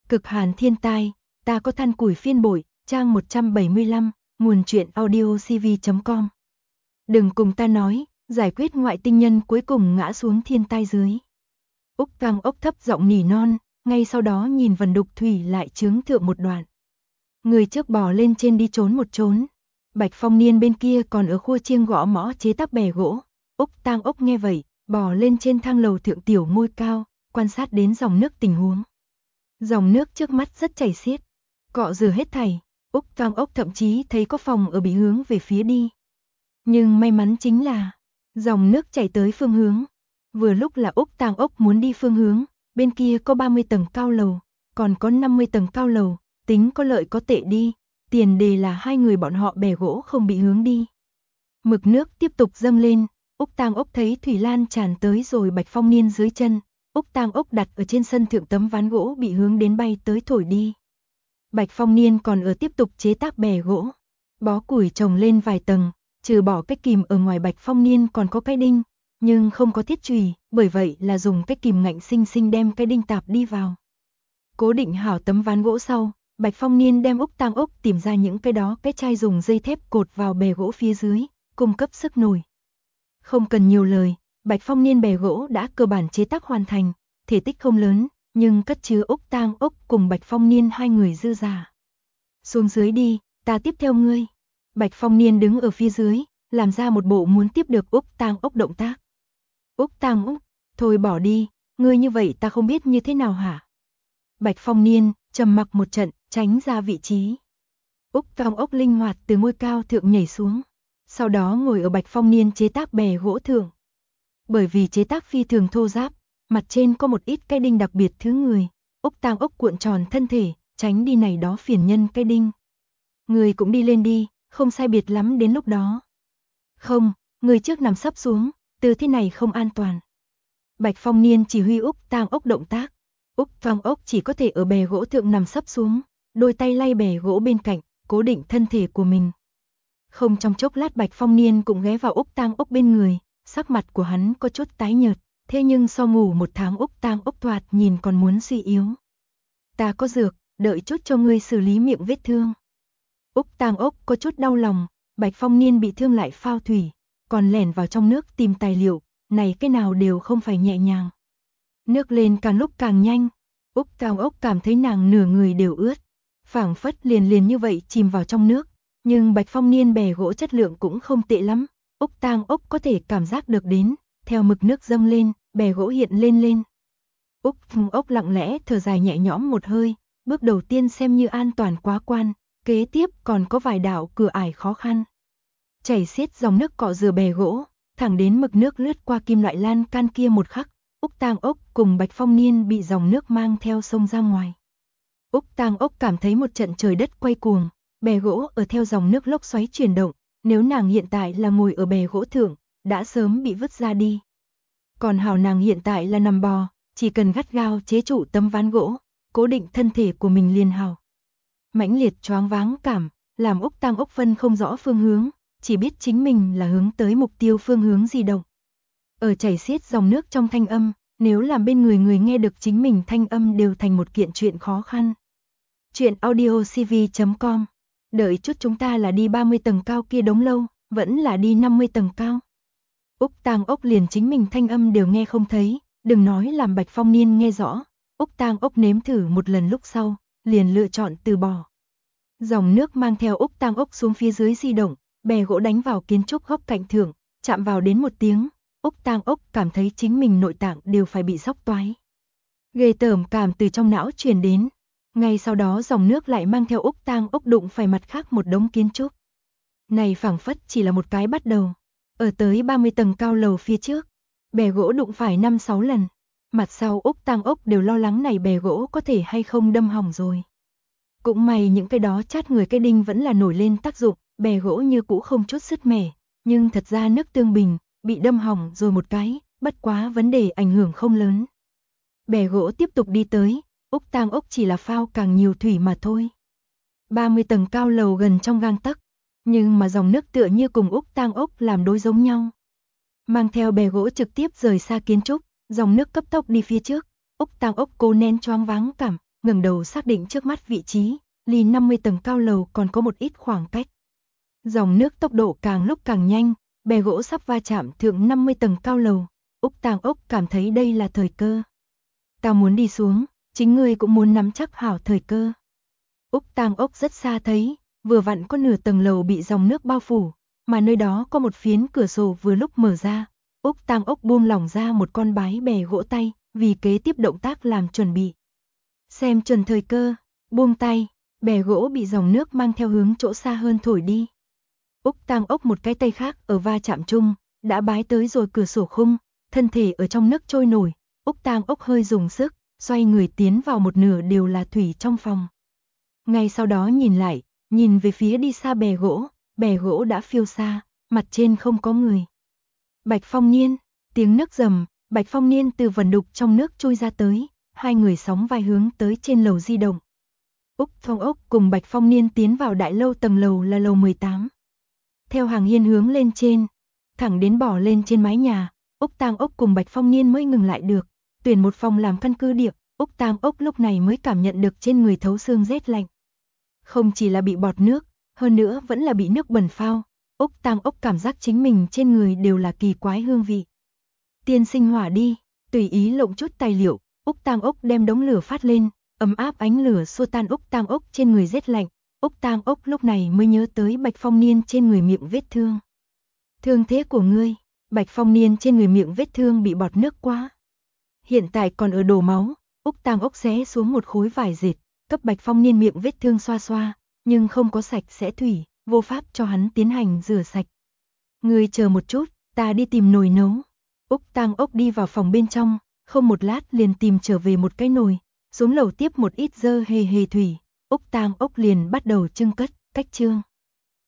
Cực hàn thiên tai, ta có than củi phiên bội, trang 175, nguồn truyện audiocv.com. Đừng cùng ta nói, giải quyết ngoại tinh nhân cuối cùng ngã xuống thiên tai dưới. Úc Cang Ốc thấp giọng nỉ non, ngay sau đó nhìn vần đục thủy lại chướng thượng một đoạn. Người trước bò lên trên đi trốn một trốn. Bạch Phong Niên bên kia còn ở khua chiêng gõ mõ chế tác bè gỗ. Úc Tang Ốc nghe vậy, bò lên trên thang lầu thượng tiểu ngôi cao, quan sát đến dòng nước tình huống. Dòng nước trước mắt rất chảy xiết, cọ rửa hết thảy. Úc Tang Ốc thậm chí thấy có phòng ở bị hướng về phía đi. Nhưng may mắn chính là, dòng nước chảy tới phương hướng. Vừa lúc là Úc Tang Ốc muốn đi phương hướng, bên kia có 30 tầng cao lầu, còn có 50 tầng cao lầu, tính có lợi có tệ đi, tiền đề là hai người bọn họ bè gỗ không bị hướng đi. Mực nước tiếp tục dâng lên, Úc Tang Ốc thấy thủy lan tràn tới rồi Bạch Phong Niên dưới chân, Úc Tang Ốc đặt ở trên sân thượng tấm ván gỗ bị hướng đến bay tới thổi đi. Bạch Phong Niên còn ở tiếp tục chế tác bè gỗ, bó củi trồng lên vài tầng, trừ bỏ cái kìm ở ngoài Bạch Phong Niên còn có cái đinh, nhưng không có thiết chùy, bởi vậy là dùng cái kìm ngạnh xinh xinh đem cái đinh tạp đi vào. Cố định hảo tấm ván gỗ sau, Bạch Phong Niên đem Úc Tang Ốc tìm ra những cái đó cái chai dùng dây thép cột vào bè gỗ phía dưới, cung cấp sức nổi. Không cần nhiều lời, Bạch Phong Niên bè gỗ đã cơ bản chế tác hoàn thành, thể tích không lớn, nhưng cất chứa Úc Tang Ốc cùng Bạch Phong Niên hai người dư giả. Xuống dưới đi, ta tiếp theo ngươi. Bạch Phong Niên đứng ở phía dưới, làm ra một bộ muốn tiếp được Úc Tang Ốc động tác. Úc Tang Ốc, thôi bỏ đi, ngươi như vậy ta không biết như thế nào hả? Bạch Phong Niên trầm mặc một trận, tránh ra vị trí. Úc Tang Ốc linh hoạt từ ngôi cao thượng nhảy xuống, sau đó ngồi ở Bạch Phong Niên chế tác bè gỗ thượng. Bởi vì chế tác phi thường thô ráp, mặt trên có một ít cái đinh đặc biệt thứ người, Úc Tang Ốc cuộn tròn thân thể, tránh đi này đó phiền nhân cái đinh. Người cũng đi lên đi, không sai biệt lắm đến lúc đó. Không, người trước nằm sấp xuống, từ thế này không an toàn. Bạch Phong Niên chỉ huy Úc Tang Ốc động tác. Úc Tang Ốc chỉ có thể ở bè gỗ thượng nằm sấp xuống, đôi tay lay bè gỗ bên cạnh, cố định thân thể của mình. Không trong chốc lát Bạch Phong Niên cũng ghé vào Úc Tang Ốc bên người, sắc mặt của hắn có chút tái nhợt, thế nhưng sau ngủ một tháng Úc Tang Ốc thoạt nhìn còn muốn suy yếu. Ta có dược, đợi chút cho ngươi xử lý miệng vết thương. Úc Tang Ốc có chút đau lòng, Bạch Phong Niên bị thương lại phao thủy, còn lẻn vào trong nước tìm tài liệu, này cái nào đều không phải nhẹ nhàng. Nước lên càng lúc càng nhanh, Úc Tang Ốc cảm thấy nàng nửa người đều ướt, phảng phất liền như vậy chìm vào trong nước, nhưng Bạch Phong Niên bè gỗ chất lượng cũng không tệ lắm, Úc Tang Ốc có thể cảm giác được đến, theo mực nước dâng lên, bè gỗ hiện lên. Úc Tang Ốc lặng lẽ thở dài nhẹ nhõm một hơi, bước đầu tiên xem như an toàn quá quan, kế tiếp còn có vài đạo cửa ải khó khăn. Chảy xiết dòng nước cọ rửa bè gỗ, thẳng đến mực nước lướt qua kim loại lan can kia một khắc, Úc Tang Ốc cùng Bạch Phong Niên bị dòng nước mang theo sông ra ngoài. Úc Tang Ốc cảm thấy một trận trời đất quay cuồng, bè gỗ ở theo dòng nước lốc xoáy chuyển động, nếu nàng hiện tại là ngồi ở bè gỗ thượng, đã sớm bị vứt ra đi. Còn hảo nàng hiện tại là nằm bò, chỉ cần gắt gao chế trụ tấm ván gỗ, cố định thân thể của mình liền hảo. Mãnh liệt choáng váng cảm, làm Úc Tang Ốc phân không rõ phương hướng, chỉ biết chính mình là hướng tới mục tiêu phương hướng di động. Ở chảy xiết dòng nước trong thanh âm, nếu làm bên người nghe được chính mình thanh âm đều thành một kiện chuyện khó khăn. Chuyện audiocv.com. Đợi chút chúng ta là đi 30 tầng cao kia đống lâu, vẫn là đi 50 tầng cao. Úc Tang Ốc liền chính mình thanh âm đều nghe không thấy, đừng nói làm Bạch Phong Niên nghe rõ. Úc Tang Ốc nếm thử một lần lúc sau, liền lựa chọn từ bỏ. Dòng nước mang theo Úc Tang Ốc xuống phía dưới di động, bè gỗ đánh vào kiến trúc góc cạnh thượng, chạm vào đến một tiếng, Úc Tang Ốc cảm thấy chính mình nội tạng đều phải bị xóc toái. Ghê tởm cảm từ trong não truyền đến. Ngay sau đó dòng nước lại mang theo Úc Tang Ốc đụng phải mặt khác một đống kiến trúc. Này phảng phất chỉ là một cái bắt đầu. Ở tới 30 tầng cao lầu phía trước, bè gỗ đụng phải 5-6 lần. Mặt sau Úc Tang Ốc đều lo lắng này bè gỗ có thể hay không đâm hỏng rồi. Cũng may những cái đó chát người cái đinh vẫn là nổi lên tác dụng, bè gỗ như cũ không chút sứt mẻ, nhưng thật ra nước tương bình, bị đâm hỏng rồi một cái, bất quá vấn đề ảnh hưởng không lớn. Bè gỗ tiếp tục đi tới, Úc Tang Ốc chỉ là phao càng nhiều thủy mà thôi. 30 tầng cao lầu gần trong gang tấc, nhưng mà dòng nước tựa như cùng Úc Tang Ốc làm đối giống nhau. Mang theo bè gỗ trực tiếp rời xa kiến trúc, dòng nước cấp tốc đi phía trước, Úc Tang Ốc cố nén choáng váng cảm, ngẩng đầu xác định trước mắt vị trí, ly 50 tầng cao lầu còn có một ít khoảng cách. Dòng nước tốc độ càng lúc càng nhanh, bè gỗ sắp va chạm thượng 50 tầng cao lầu. Úc Tang Ốc cảm thấy đây là thời cơ. Tao muốn đi xuống, chính ngươi cũng muốn nắm chắc hảo thời cơ. Úc Tang Ốc rất xa thấy, vừa vặn có nửa tầng lầu bị dòng nước bao phủ, mà nơi đó có một phiến cửa sổ vừa lúc mở ra. Úc Tang Ốc buông lỏng ra một con bái bè gỗ tay, vì kế tiếp động tác làm chuẩn bị. Xem chuẩn thời cơ, buông tay, bè gỗ bị dòng nước mang theo hướng chỗ xa hơn thổi đi. Úc Tang Ốc một cái tay khác ở va chạm chung, đã bái tới rồi cửa sổ khung, thân thể ở trong nước trôi nổi. Úc Tang Ốc hơi dùng sức, xoay người tiến vào một nửa đều là thủy trong phòng. Ngay sau đó nhìn lại, nhìn về phía đi xa bè gỗ đã phiêu xa, mặt trên không có người. Bạch Phong Niên, tiếng nước rầm, Bạch Phong Niên từ vần đục trong nước chui ra tới, hai người sóng vai hướng tới trên lầu di động. Úc Tang Ốc cùng Bạch Phong Niên tiến vào đại lâu, tầng lầu là lầu 18. Theo hàng hiên hướng lên trên, thẳng đến bỏ lên trên mái nhà, Úc Tang Ốc cùng Bạch Phong Niên mới ngừng lại được, tuyển một phòng làm căn cứ địa. Úc Tang Ốc lúc này mới cảm nhận được trên người thấu xương rét lạnh. Không chỉ là bị bọt nước, hơn nữa vẫn là bị nước bẩn phao. Úc Tang Ốc cảm giác chính mình trên người đều là kỳ quái hương vị. Tiên sinh hỏa đi, tùy ý lộng chút tài liệu, Úc Tang Ốc đem đống lửa phát lên, ấm áp ánh lửa xua tan Úc Tang Ốc trên người rét lạnh. Úc Tang Ốc lúc này mới nhớ tới Bạch Phong Niên trên người miệng vết thương. Thương thế của ngươi? Bạch Phong Niên trên người miệng vết thương bị bọt nước quá. Hiện tại còn ở đổ máu. Úc Tang Ốc xé xuống một khối vải dệt, cấp Bạch Phong Niên miệng vết thương xoa xoa, nhưng không có sạch sẽ thủy, vô pháp cho hắn tiến hành rửa sạch. Ngươi chờ một chút, ta đi tìm nồi nấu. Úc Tang Ốc đi vào phòng bên trong, không một lát liền tìm trở về một cái nồi, xuống lầu tiếp một ít dơ hề thủy. Úc Tang Ốc liền bắt đầu trưng cất, cách trương.